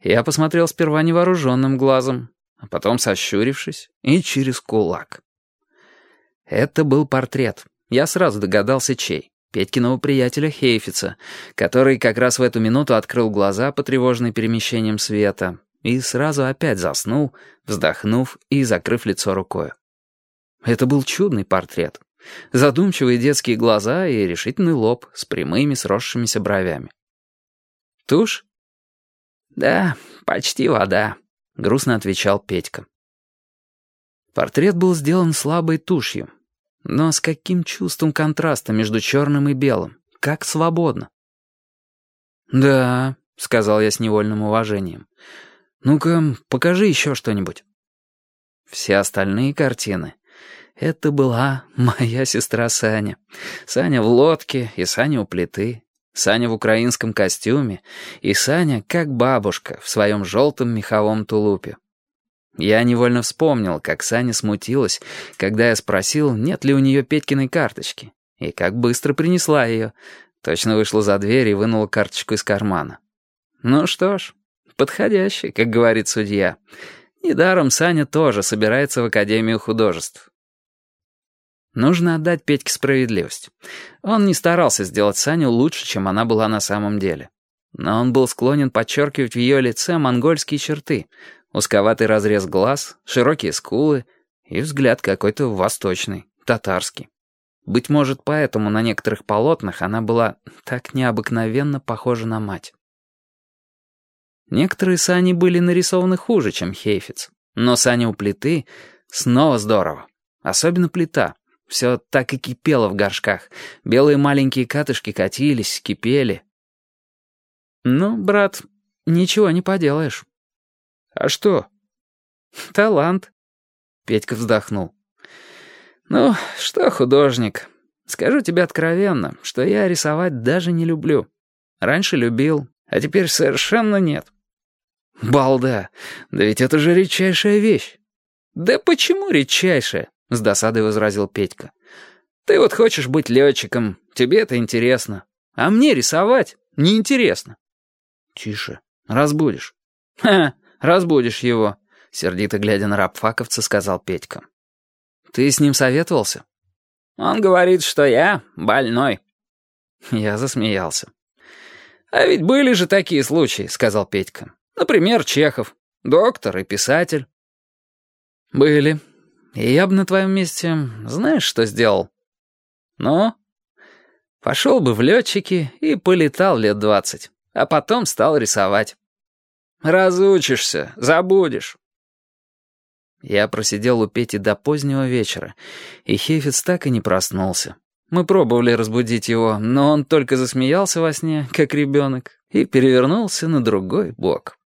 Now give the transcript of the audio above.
Я посмотрел сперва невооруженным глазом, а потом сощурившись и через кулак. Это был портрет. Я сразу догадался, чей. Петькиного приятеля Хейфица, который как раз в эту минуту открыл глаза, потревоженный перемещением света, и сразу опять заснул, вздохнув и закрыв лицо рукой. Это был чудный портрет. Задумчивые детские глаза и решительный лоб с прямыми сросшимися бровями. «Тушь?» «Да, почти вода», — грустно отвечал Петька. Портрет был сделан слабой тушью, но с каким чувством контраста между черным и белым, как свободно. «Да», — сказал я с невольным уважением. «Ну-ка, покажи еще что-нибудь». Все остальные картины — это была моя сестра Саня. Саня в лодке и Саня у плиты. Саня в украинском костюме и Саня, как бабушка, в своем желтом меховом тулупе. Я невольно вспомнил, как Саня смутилась, когда я спросил, нет ли у нее Петькиной карточки, и как быстро принесла ее. Точно вышла за дверь и вынула карточку из кармана. Ну что ж, подходящий, как говорит судья. Недаром Саня тоже собирается в Академию художеств. Нужно отдать Петьке справедливость. Он не старался сделать Саню лучше, чем она была на самом деле. Но он был склонен подчеркивать в ее лице монгольские черты, узковатый разрез глаз, широкие скулы и взгляд какой-то восточный, татарский. Быть может, поэтому на некоторых полотнах она была так необыкновенно похожа на мать. Некоторые Сани были нарисованы хуже, чем Хейфиц, но Саня у плиты снова здорово. Особенно плита. Все так и кипело в горшках. Белые маленькие катышки катились, кипели. «Ну, брат, ничего не поделаешь». «А что?» «Талант». Петька вздохнул. «Ну, что художник? Скажу тебе откровенно, что я рисовать даже не люблю. Раньше любил, а теперь совершенно нет». «Балда! Да ведь это же редчайшая вещь». «Да почему редчайшая?» — с досадой возразил Петька. «Ты вот хочешь быть летчиком, тебе это интересно. А мне рисовать неинтересно». «Тише, разбудишь». «Ха, разбудишь его», — сердито глядя на рабфаковца, сказал Петька. «Ты с ним советовался?» «Он говорит, что я больной». Я засмеялся. «А ведь были же такие случаи», — сказал Петька. «Например, Чехов, доктор и писатель». «Были. И я бы на твоем месте, знаешь, что сделал?» «Ну?» «Пошел бы в летчики и полетал лет 20, а потом стал рисовать». «Разучишься, забудешь». Я просидел у Пети до позднего вечера, и Хейфиц так и не проснулся. Мы пробовали разбудить его, но он только засмеялся во сне, как ребенок, и перевернулся на другой бок.